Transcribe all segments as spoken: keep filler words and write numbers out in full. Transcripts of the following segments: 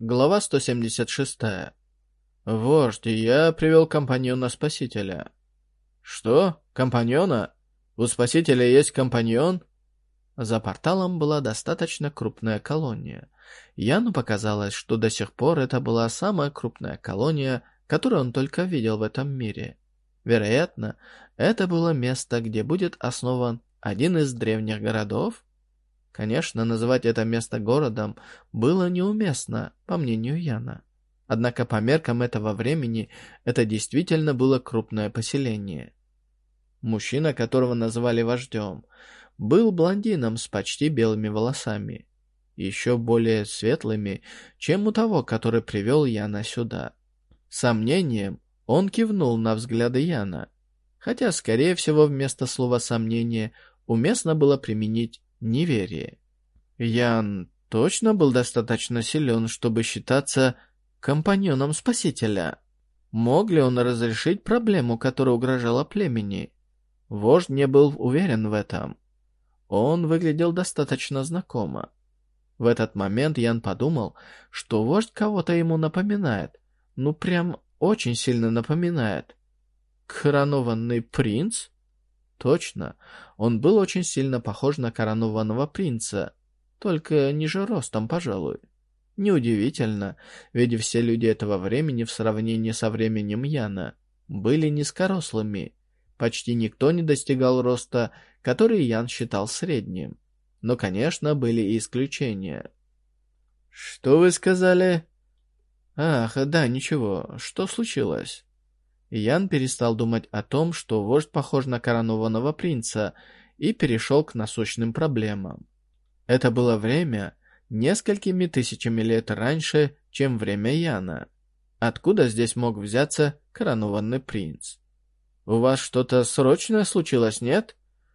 Глава сто семьдесят шесть. «Вождь, я привел компаньона-спасителя». «Что? Компаньона? У спасителя есть компаньон?» За порталом была достаточно крупная колония. Яну показалось, что до сих пор это была самая крупная колония, которую он только видел в этом мире. Вероятно, это было место, где будет основан один из древних городов. Конечно, называть это место городом было неуместно, по мнению Яна. Однако по меркам этого времени это действительно было крупное поселение. Мужчина, которого называли вождем, был блондином с почти белыми волосами, еще более светлыми, чем у того, который привел Яна сюда. С сомнением он кивнул на взгляды Яна, хотя, скорее всего, вместо слова «сомнение» уместно было применить неверие. Ян точно был достаточно силен, чтобы считаться компаньоном спасителя. Мог ли он разрешить проблему, которая угрожала племени? Вождь не был уверен в этом. Он выглядел достаточно знакомо. В этот момент Ян подумал, что вождь кого-то ему напоминает. Ну прям очень сильно напоминает. Коронованный принц? Точно, он был очень сильно похож на коронованного принца, только ниже ростом, пожалуй. Неудивительно, ведь все люди этого времени в сравнении со временем Яна были низкорослыми. Почти никто не достигал роста, который Ян считал средним. Но, конечно, были и исключения. «Что вы сказали?» «Ах, да, ничего. Что случилось?» Ян перестал думать о том, что вождь похож на коронованного принца, и перешел к насущным проблемам. Это было время несколькими тысячами лет раньше, чем время Яна. Откуда здесь мог взяться коронованный принц? «У вас что-то срочное случилось, нет?»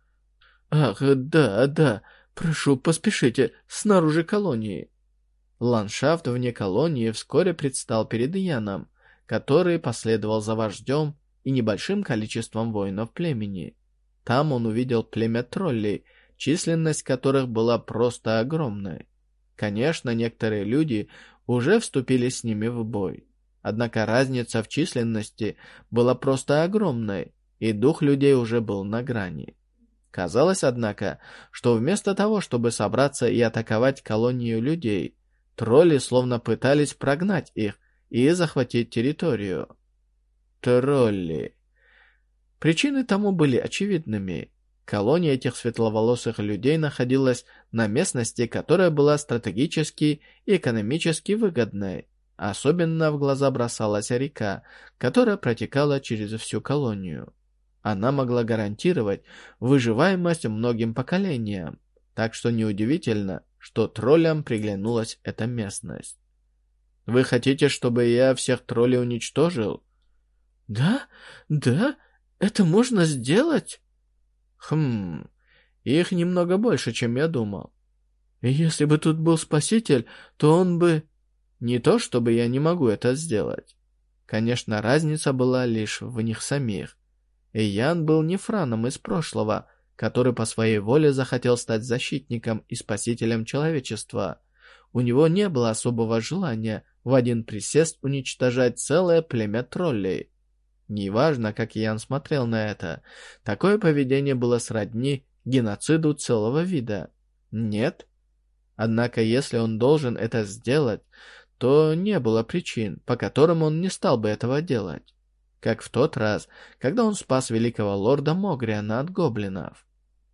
«Ах, да, да, прошу, поспешите, снаружи колонии». Ландшафт вне колонии вскоре предстал перед Яном, который последовал за вождем и небольшим количеством воинов племени. Там он увидел племя троллей, численность которых была просто огромной. Конечно, некоторые люди уже вступили с ними в бой. Однако разница в численности была просто огромной, и дух людей уже был на грани. Казалось, однако, что вместо того, чтобы собраться и атаковать колонию людей, тролли словно пытались прогнать их и захватить территорию. Тролли. Причины тому были очевидными. Колония этих светловолосых людей находилась на местности, которая была стратегически и экономически выгодной. Особенно в глаза бросалась река, которая протекала через всю колонию. Она могла гарантировать выживаемость многим поколениям, так что неудивительно, что троллям приглянулась эта местность. «Вы хотите, чтобы я всех троллей уничтожил?» «Да, да, это можно сделать?» «Хм, их немного больше, чем я думал. Если бы тут был спаситель, то он бы...» «Не то, чтобы я не могу это сделать». Конечно, разница была лишь в них самих. И Ян был не Франом из прошлого, который по своей воле захотел стать защитником и спасителем человечества. У него не было особого желания в один присест уничтожать целое племя троллей. Неважно, как Ян смотрел на это, такое поведение было сродни геноциду целого вида. Нет? Однако, если он должен это сделать, то не было причин, по которым он не стал бы этого делать. Как в тот раз, когда он спас великого лорда Могриана от гоблинов.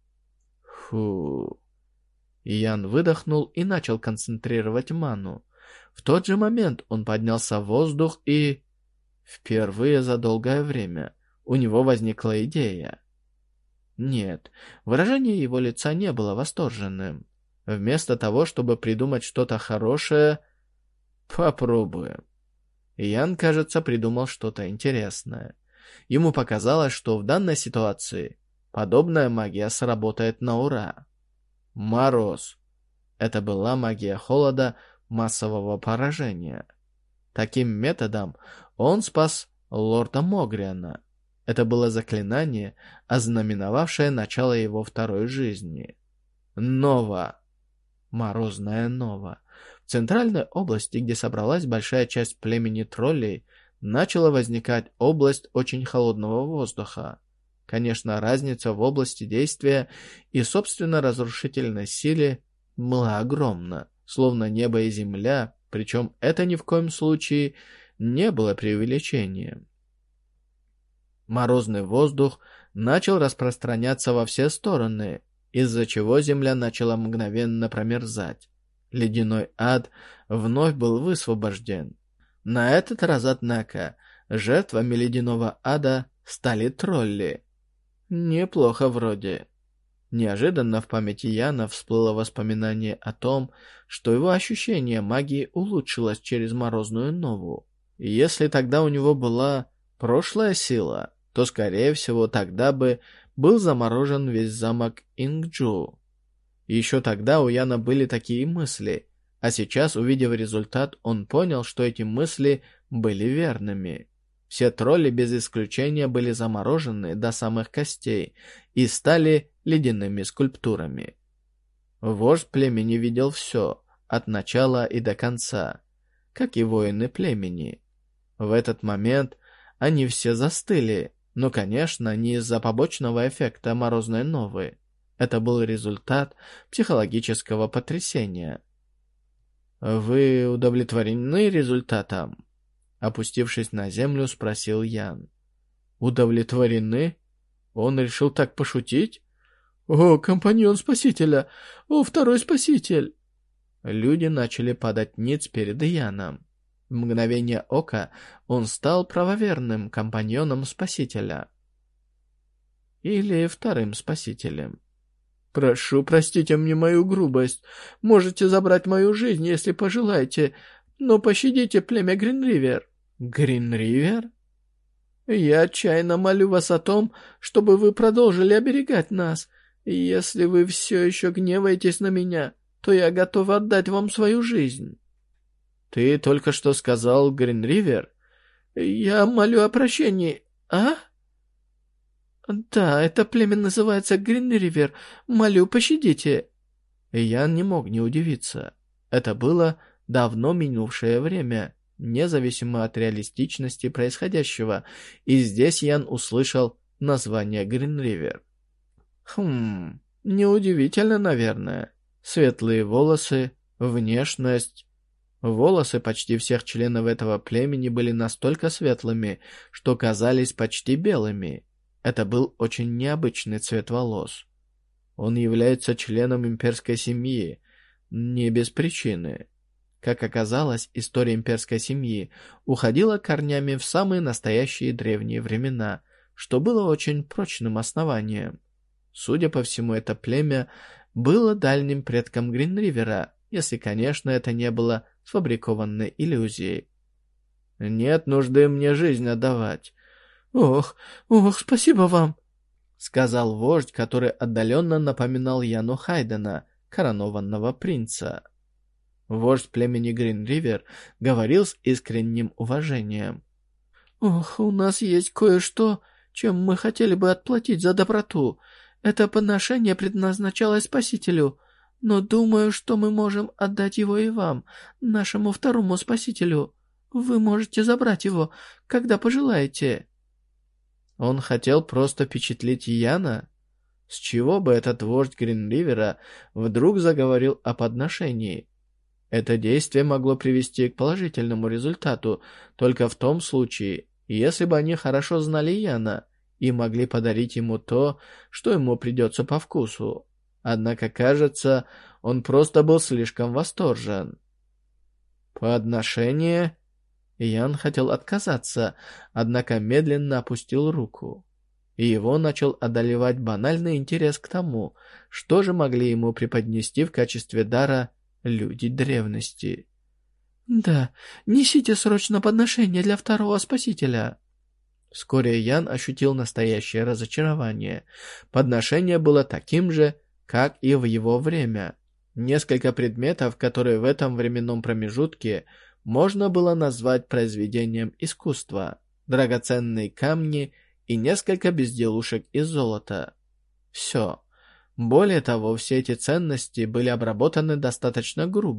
Фу. Ян выдохнул и начал концентрировать ману. В тот же момент он поднялся в воздух и... Впервые за долгое время у него возникла идея. Нет, выражение его лица не было восторженным. Вместо того, чтобы придумать что-то хорошее... Попробуем. Ян, кажется, придумал что-то интересное. Ему показалось, что в данной ситуации подобная магия сработает на ура. Мороз. Это была магия холода массового поражения. Таким методом он спас лорда Могриана. Это было заклинание, ознаменовавшее начало его второй жизни. Нова. Морозная нова. В центральной области, где собралась большая часть племени троллей, начала возникать область очень холодного воздуха. Конечно, разница в области действия и, собственно, разрушительной силе была огромна, словно небо и земля, причем это ни в коем случае не было преувеличением. Морозный воздух начал распространяться во все стороны, из-за чего земля начала мгновенно промерзать. Ледяной ад вновь был высвобожден. На этот раз, однако, жертвами ледяного ада стали тролли. Неплохо вроде. Неожиданно в памяти Яна всплыло воспоминание о том, что его ощущение магии улучшилось через морозную нову. И если тогда у него была прошлая сила, то, скорее всего, тогда бы был заморожен весь замок Ингджу. Еще тогда у Яна были такие мысли, а сейчас, увидев результат, он понял, что эти мысли были верными. Все тролли без исключения были заморожены до самых костей и стали ледяными скульптурами. Вождь племени видел все, от начала и до конца, как и воины племени. В этот момент они все застыли, но, конечно, не из-за побочного эффекта морозной новы. Это был результат психологического потрясения. «Вы удовлетворены результатом?» Опустившись на землю, спросил Ян. «Удовлетворены? Он решил так пошутить? О, компаньон спасителя! О, второй спаситель!» Люди начали падать ниц перед Яном. В мгновение ока он стал правоверным компаньоном спасителя. Или вторым спасителем. «Прошу, простите мне мою грубость. Можете забрать мою жизнь, если пожелаете, но пощадите племя Гринривер». «Гринривер?» «Я отчаянно молю вас о том, чтобы вы продолжили оберегать нас. Если вы все еще гневаетесь на меня, то я готов отдать вам свою жизнь». «Ты только что сказал Гринривер?» «Я молю о прощении, а?» «Да, это племя называется Гринривер. Молю, пощадите». Ян не мог не удивиться. Это было давно минувшее время, независимо от реалистичности происходящего, и здесь Ян услышал название Гринривер. Хм, неудивительно, наверное. Светлые волосы, внешность. Волосы почти всех членов этого племени были настолько светлыми, что казались почти белыми. Это был очень необычный цвет волос. Он является членом имперской семьи, не без причины. Как оказалось, история имперской семьи уходила корнями в самые настоящие древние времена, что было очень прочным основанием. Судя по всему, это племя было дальним предком Гринривера, если, конечно, это не было сфабрикованной иллюзией. «Нет нужды мне жизнь отдавать». «Ох, ох, спасибо вам», — сказал вождь, который отдаленно напоминал Яну Хайдена, коронованного принца. Вождь племени Гринривер говорил с искренним уважением. «Ох, у нас есть кое-что, чем мы хотели бы отплатить за доброту. Это подношение предназначалось Спасителю, но думаю, что мы можем отдать его и вам, нашему второму Спасителю. Вы можете забрать его, когда пожелаете». Он хотел просто впечатлить Яна? С чего бы этот вождь Гринривера вдруг заговорил о подношении? Это действие могло привести к положительному результату только в том случае, если бы они хорошо знали Яна и могли подарить ему то, что ему придется по вкусу. Однако, кажется, он просто был слишком восторжен. Подношение... Ян хотел отказаться, однако медленно опустил руку. И его начал одолевать банальный интерес к тому, что же могли ему преподнести в качестве дара люди древности. «Да, несите срочно подношение для второго спасителя». Вскоре Ян ощутил настоящее разочарование. Подношение было таким же, как и в его время. Несколько предметов, которые в этом временном промежутке можно было назвать произведением искусства, драгоценные камни и несколько безделушек из золота. Все. Более того, все эти ценности были обработаны достаточно грубо,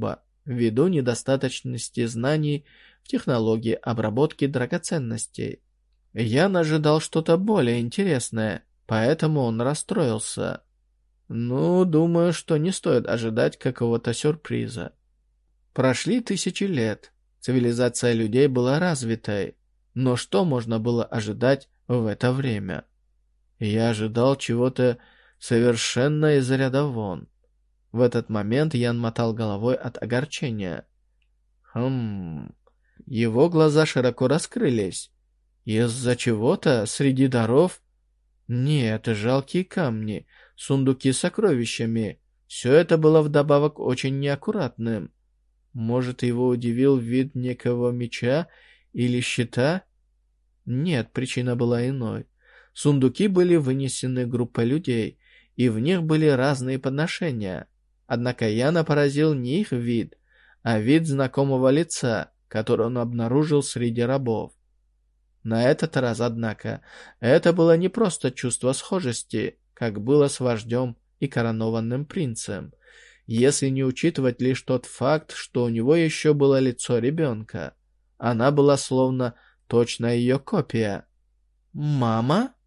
ввиду недостаточности знаний в технологии обработки драгоценностей. Ян ожидал что-то более интересное, поэтому он расстроился. Ну, думаю, что не стоит ожидать какого-то сюрприза. Прошли тысячи лет. Цивилизация людей была развитой. Но что можно было ожидать в это время? Я ожидал чего-то совершенно из ряда вон. В этот момент Ян мотал головой от огорчения. Хм... Его глаза широко раскрылись. Из-за чего-то среди даров... Нет, жалкие камни, сундуки с сокровищами. Все это было вдобавок очень неаккуратным. Может, его удивил вид некого меча или щита? Нет, причина была иной. Сундуки были вынесены группой людей, и в них были разные подношения. Однако Яна поразил не их вид, а вид знакомого лица, который он обнаружил среди рабов. На этот раз, однако, это было не просто чувство схожести, как было с вождем и коронованным принцем, если не учитывать лишь тот факт, что у него еще было лицо ребенка. Она была словно точно ее копия. «Мама?»